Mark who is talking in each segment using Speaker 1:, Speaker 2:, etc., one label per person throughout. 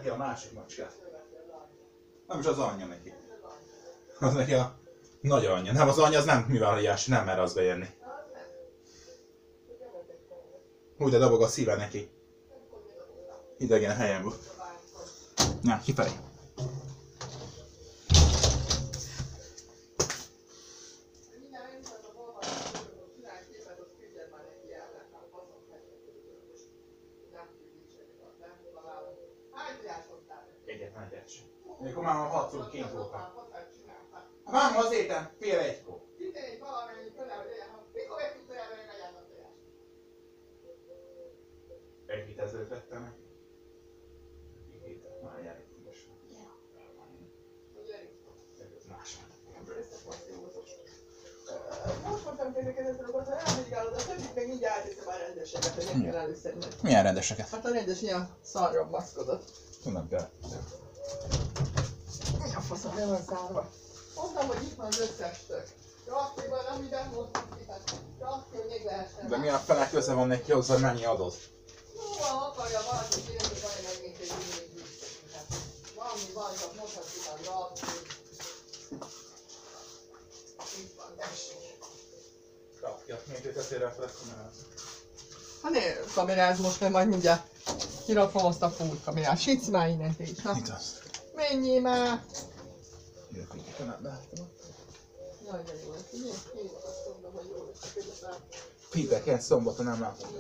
Speaker 1: neki a másik macskát. Nem is az anyja neki. Az neki a nagy anyja. Nem, az anyja az nem művelőjás, nem mer az bejönni. Úgy de dobog a szíve neki. Idegen helyen volt. Na, kifelé. Egyetlen egyet sem. Mikor már a 6-szor kint voltam. Már az étem, fél egykor. Egy hét ezelőtt vettem neki. Egy hétet már elég ügyes volt. Ez más.
Speaker 2: Most mondtam kérdekezetről, hogy elvizsgálod, a többit meg így átviszem a rendeseket, hogy nem kell előszedni.
Speaker 1: Milyen rendeseket?
Speaker 2: Hát a rendes ilyen szarra maszkodot.
Speaker 1: Nem kell.
Speaker 2: Mi a faszom, nem van szárva? Mondtam, hogy itt van az összes tök. Raktéban, amiben hoztuk ki, hát rakté, hogy még lehessen.
Speaker 1: De mi a fele köze van neki hozzá, hogy mennyi adod?
Speaker 2: Jó, ha akarja valaki kérni, van meg még egy mindig. Valami van, csak mondhatjuk a rakté. Itt van, tessék.
Speaker 1: Rakja, még őket félre fel kamerázni.
Speaker 2: Hát ne kameráz most, mert majd mindjárt kirakom azt a full kamerát. Sicc már innen te is, ha?
Speaker 1: Itt az.
Speaker 2: Menjél már!
Speaker 1: Jövök, hogy nem láttam.
Speaker 2: Jaj, de jó lesz. Én azt mondom, hogy jó lesz a közepán.
Speaker 1: Pénteken, szombaton nem látom.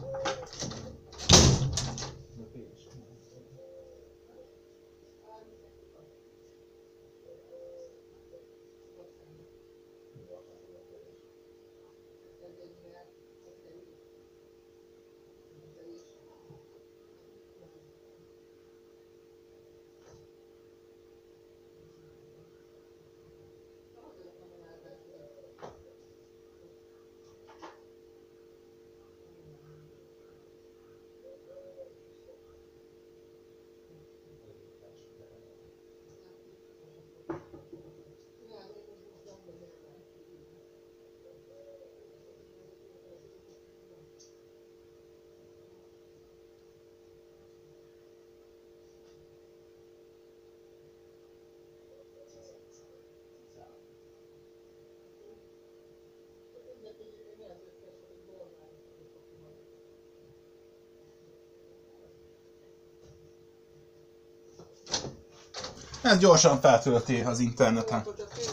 Speaker 1: Ez gyorsan feltölti az interneten.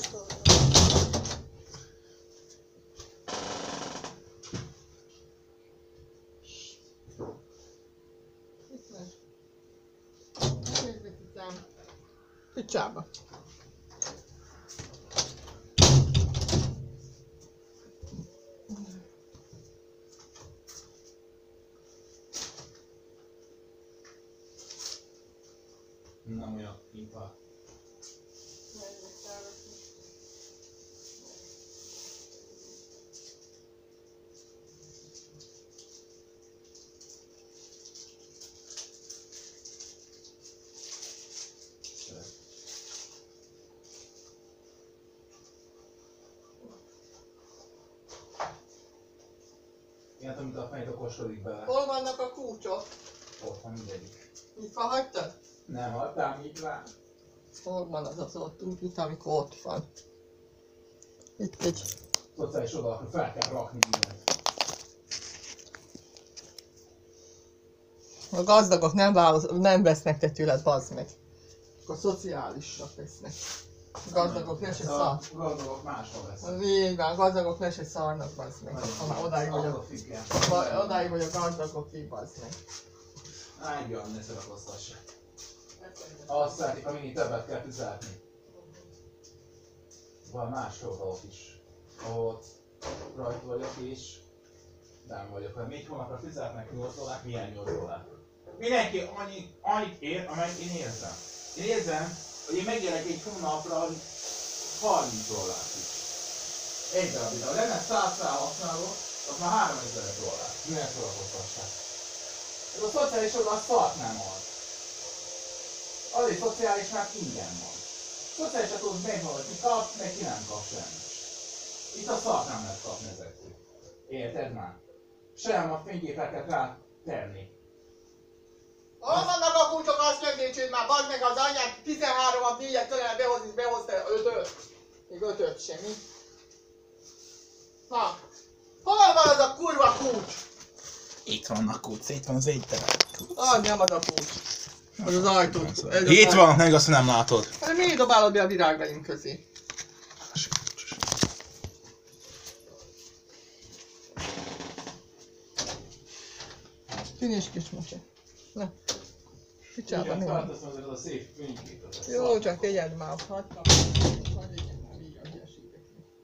Speaker 2: Picsába.
Speaker 1: Nem olyan pipa. Ilyen, amit a fejt okosodik bele.
Speaker 2: Hol vannak a kulcsok?
Speaker 1: Ott van mindegyik.
Speaker 2: Nyitva hagytad?
Speaker 1: Nem hagytál nyitva.
Speaker 2: Hol van az ott úgy, amikor ott van? Itt egy.
Speaker 1: Szociális oldalakra fel kell rakni mindent.
Speaker 2: A gazdagok nem vesznek te tőled, bazd meg. A szociálisnak vesznek. A gazdagok le se szar.
Speaker 1: A gazdagok máshol vesznek.
Speaker 2: Így van, a gazdagok le se szarnak, bazd meg. Ha már odáig vagy a gazdagok így, bazd meg.
Speaker 1: Ágyban ne szerakoztass. Azt szeretik, ha minél többet kell fizetni. Van más dolgok is, ahol rajta vagyok és nem vagyok. Ha 4 hónapra fizetnek 8 dollár, milyen 8 dollár? Mindenki annyit ér, amennyit én érzem. Én érzem, hogy én megérek egy hónapra 30 dollárt is. Egy darabig. Ha lenne 100 felhasználó, az már 3000 dollár. Milyen szórakoztassák? Ez a szociális oldal szart nem ad. Azért szociális, mert ingyen van. Szociálisat tudsz megmondani, hogy ki kap, meg ki nem kap semmit. Itt a szart nem lehet kapni ezekről. Érted már? Sem a fényképeket rá tenni.
Speaker 2: Hol vannak a kulcsok, azt megnézd már bazd meg az anyát, 13-at, 4-et kellene behozni, behozta 5-öt. Még 5-öt semmi. Na, hol van az a kurva kulcs?
Speaker 1: Itt van a kulcs, itt van az étterem.
Speaker 2: Az nem az a kulcs. Az az ajtó.
Speaker 1: Itt van, meg azt nem látod.
Speaker 2: Hát miért dobálod be a virágveink közé? Finis kis mose. Na. Picsába
Speaker 1: Igen,
Speaker 2: néha.
Speaker 1: felteszem azért az a szép fényképet.
Speaker 2: Jó, csak egyed már. Hadd legyen már így a hülyeségek.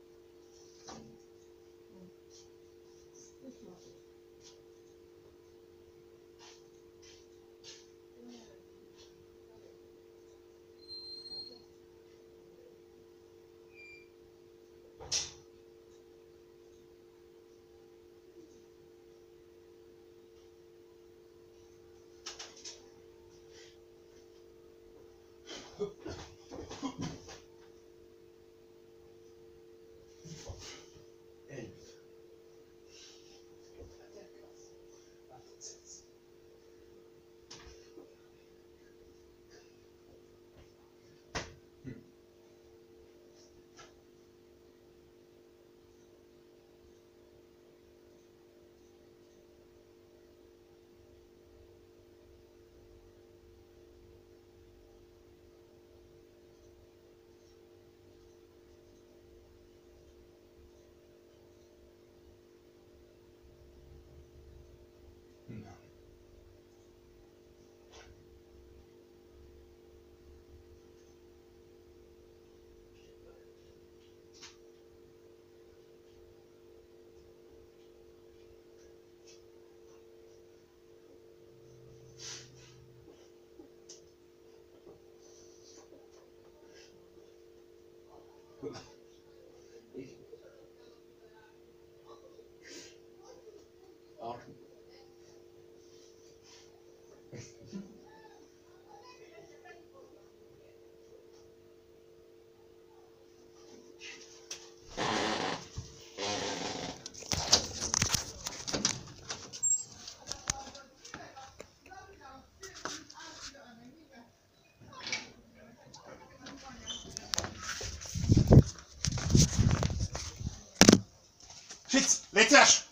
Speaker 1: Fic, légy szíves!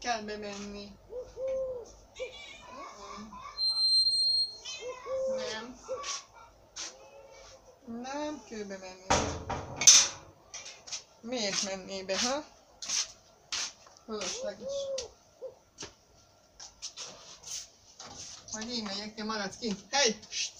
Speaker 2: kell bemenni. Nem. Nem kell bemenni. Miért menné be, ha? Fölösleges. Majd én megyek, te maradsz kint. Hey!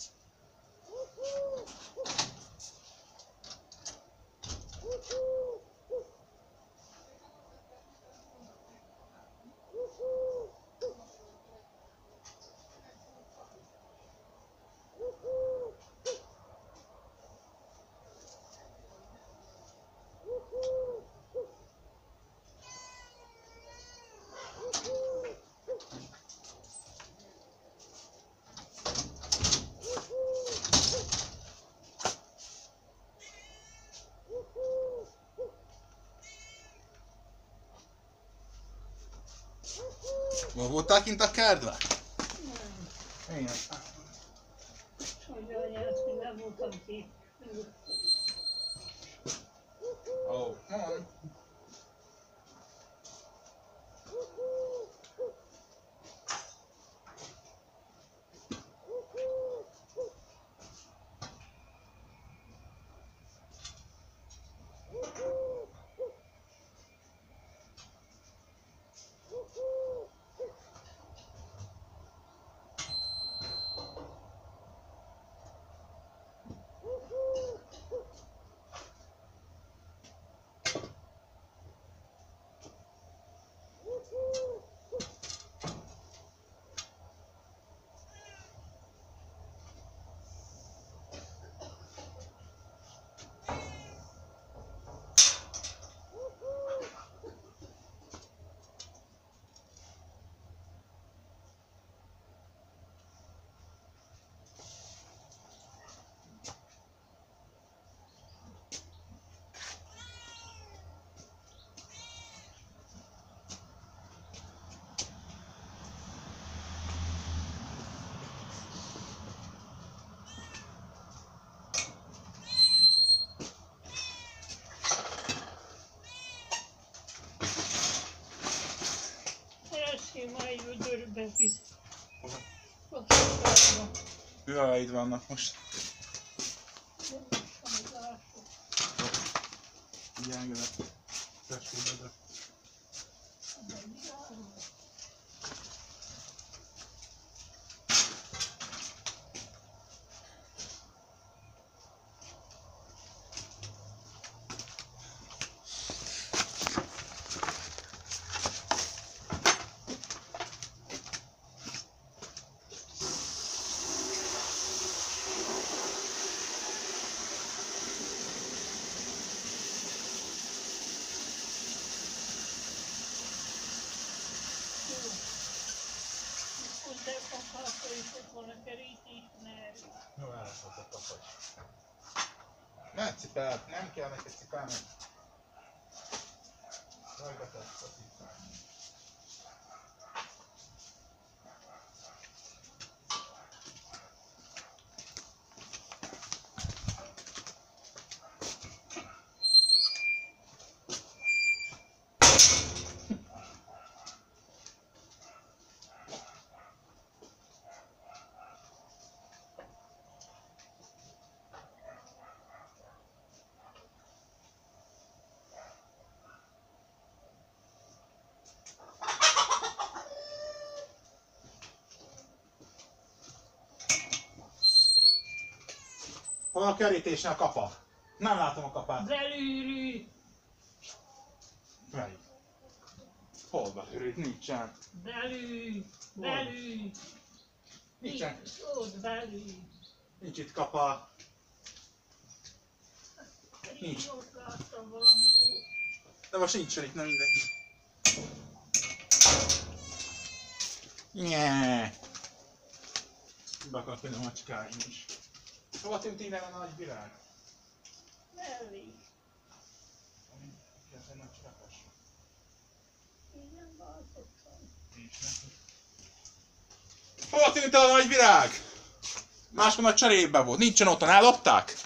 Speaker 1: Ma voltál kint a kertben?
Speaker 3: Nem.
Speaker 1: Igen.
Speaker 3: Sajnálja, azt, hogy nem voltam ki.
Speaker 1: Ó, van.
Speaker 3: Keressél már egy vödörbe visz. Ott a kárba.
Speaker 1: Hüvelyeid vannak most. Gyengedek. Tessékedek.
Speaker 3: Hozzá kapásra is ott van a kerítés, mert
Speaker 1: Jó, elraszott a kapacs. Ne cipelt, nem kell neki cipelni. Rajta tesz a cipelni. Hol a kerítésnél a kapa? Nem látom a kapát.
Speaker 3: belülről,
Speaker 1: Melyik? Hol belül? Nincsen.
Speaker 3: belül.
Speaker 1: Nincsen.
Speaker 3: Ott belül.
Speaker 1: Nincs itt kapa. Nincs.
Speaker 3: Én ott láttam valamikor.
Speaker 1: De most nincsen itt, nem mindegy. Nyee. Be akart jönni a macskáim is. Hova tűnt innen a nagy virág?
Speaker 3: Mellé.
Speaker 1: Ez egy nagy cskapos.
Speaker 3: Én nem váltottam.
Speaker 1: Nincs neki. Hova tűnt el a nagy virág? Máskor nagy cserébe volt. Nincsen otthon, ellopták?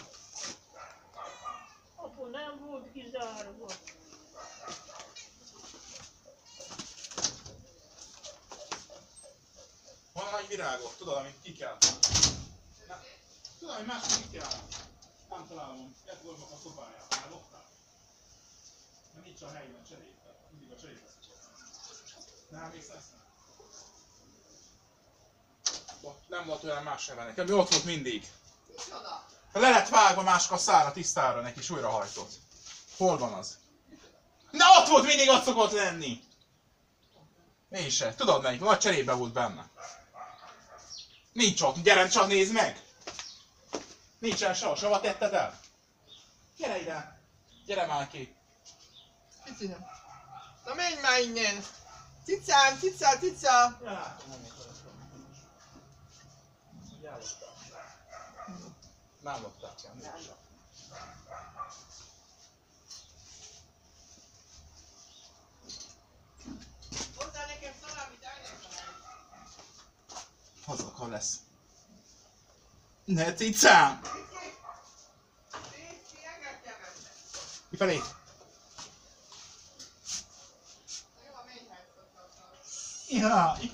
Speaker 3: Apu nem volt kizárva.
Speaker 1: virágot, tudod, amit ki kell. Tudod, hogy más ki kell. Nem találom, egy voltak a szobáját, már lottál. Mert nincs a helyben cserébe, mindig a cserébe szokott. Nem emlékszel? Nem volt olyan más sem nekem, mi ott volt mindig.
Speaker 2: Micsoda?
Speaker 1: Le lett vágva más kasszára, tisztára neki, és újra hajtott. Hol van az? Na ott volt, mindig ott szokott lenni! Én se. Tudod melyik? Nagy cserébe volt benne. Nincs ott, gyere csak nézd meg! Nincsen sehova tetted el? Gyere ide! Gyere már ki!
Speaker 2: Kicsim. Na menj már innen! Cicám, cica, cica!
Speaker 1: Ja, látom, nem akarok. Nem lopták el.
Speaker 2: Hozzá nekem szalámit, elnézem!
Speaker 1: Hazakar lesz. Ne cicám!
Speaker 2: Cici, engedj meg!
Speaker 1: Kifelé!
Speaker 2: Jó, a mennyhez szoktak.
Speaker 1: Jaj!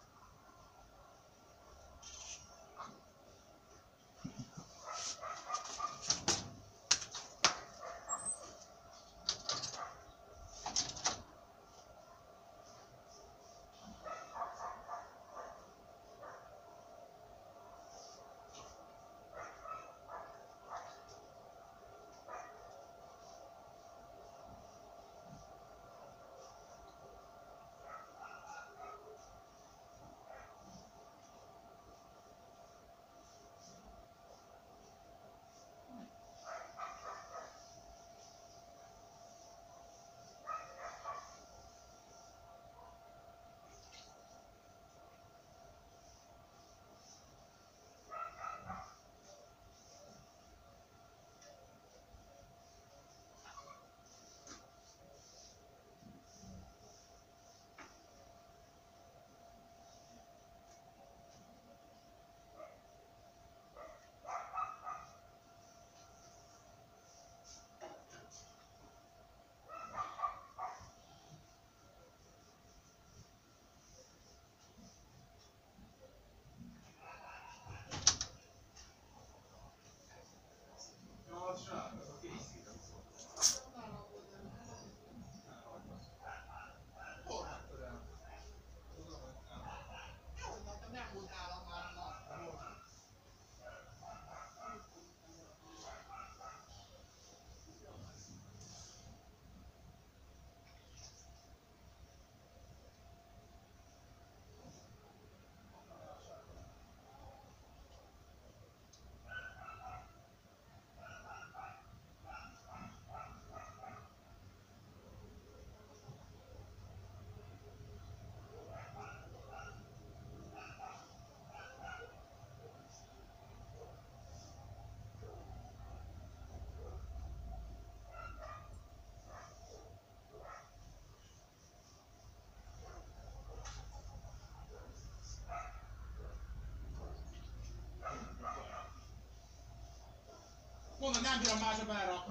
Speaker 1: Mondom, nem bírom másra belerakni.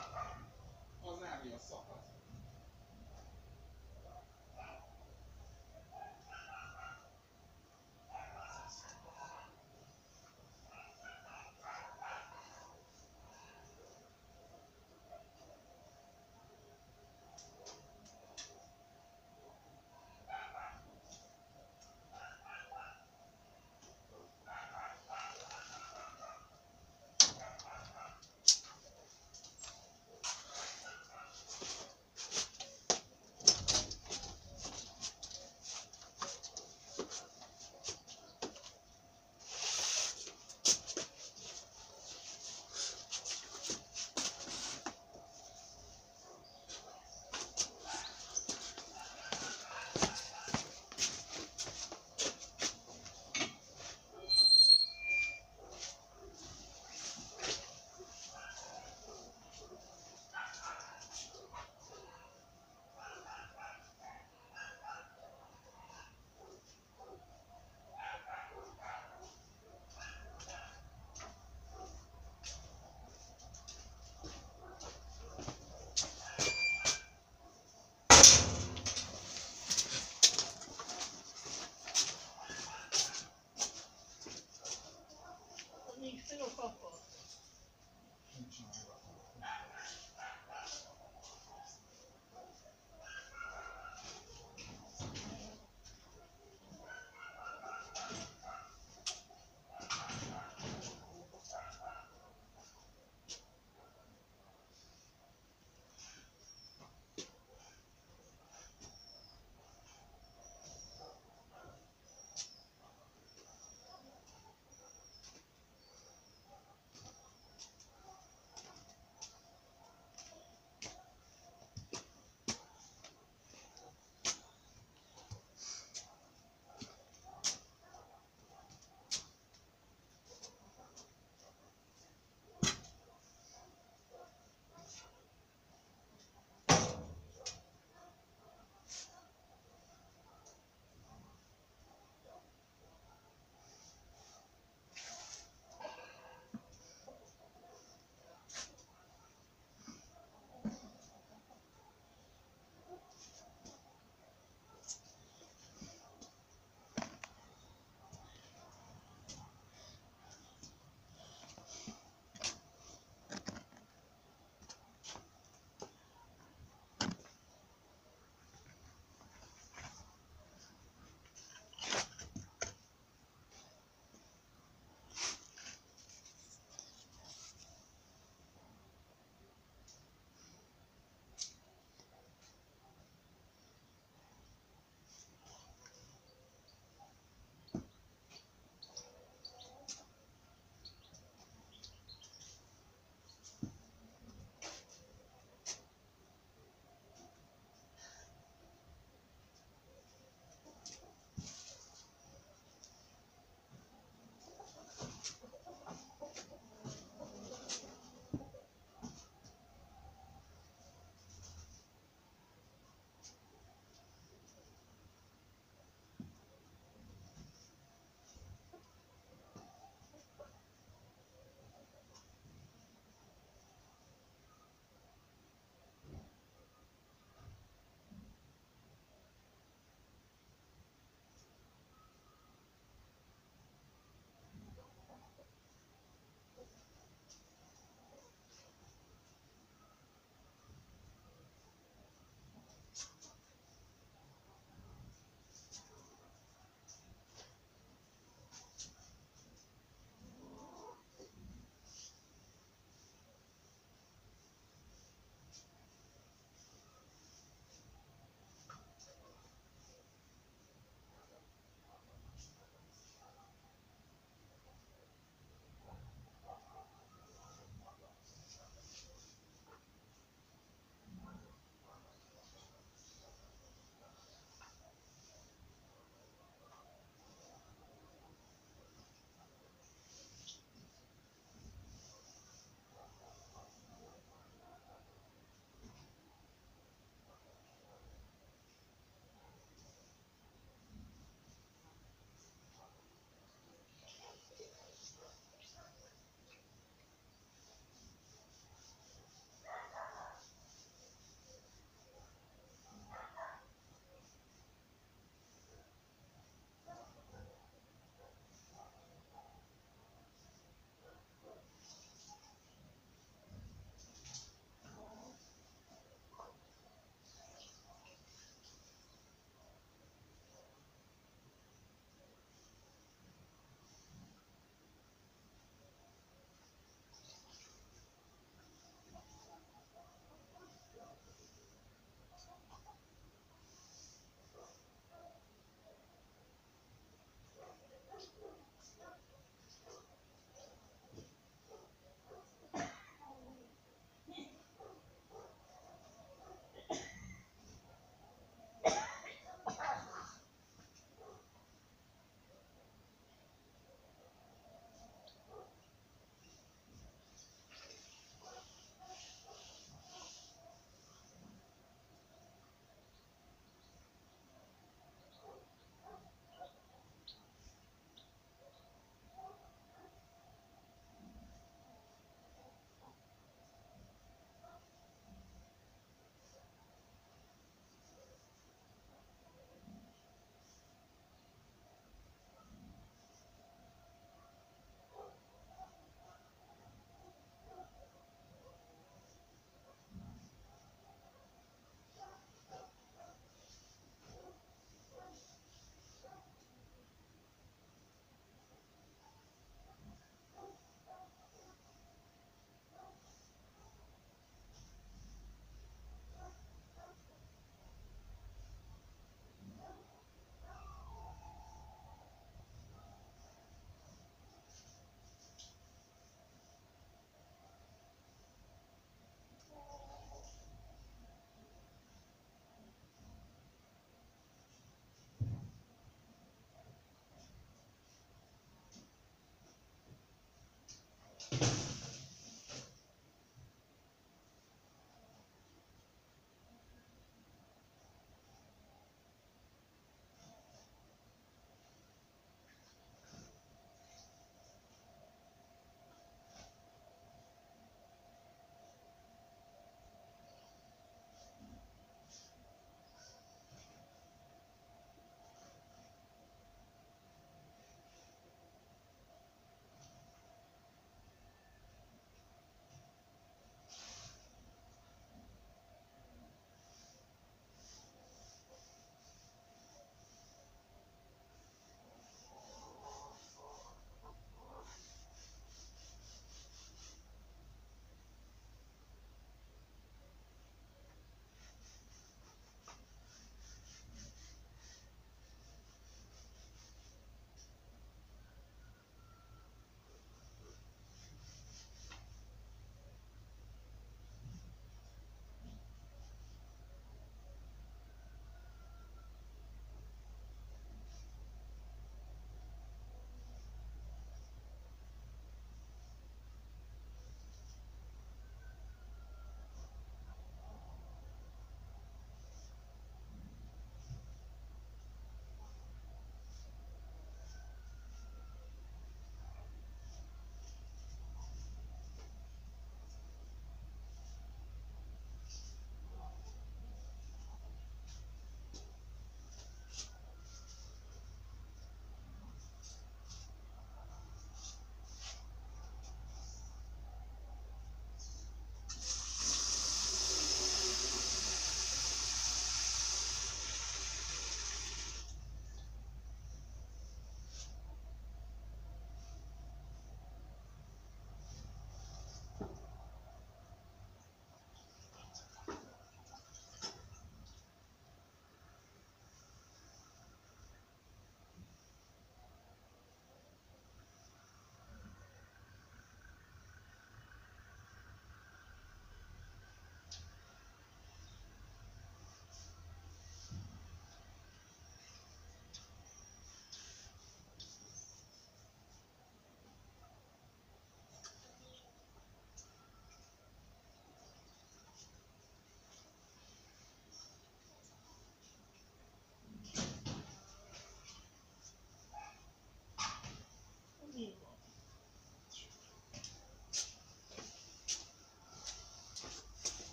Speaker 1: Az nem jó szakadt.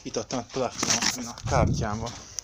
Speaker 1: Itt adtam a telefonom a kártyámba.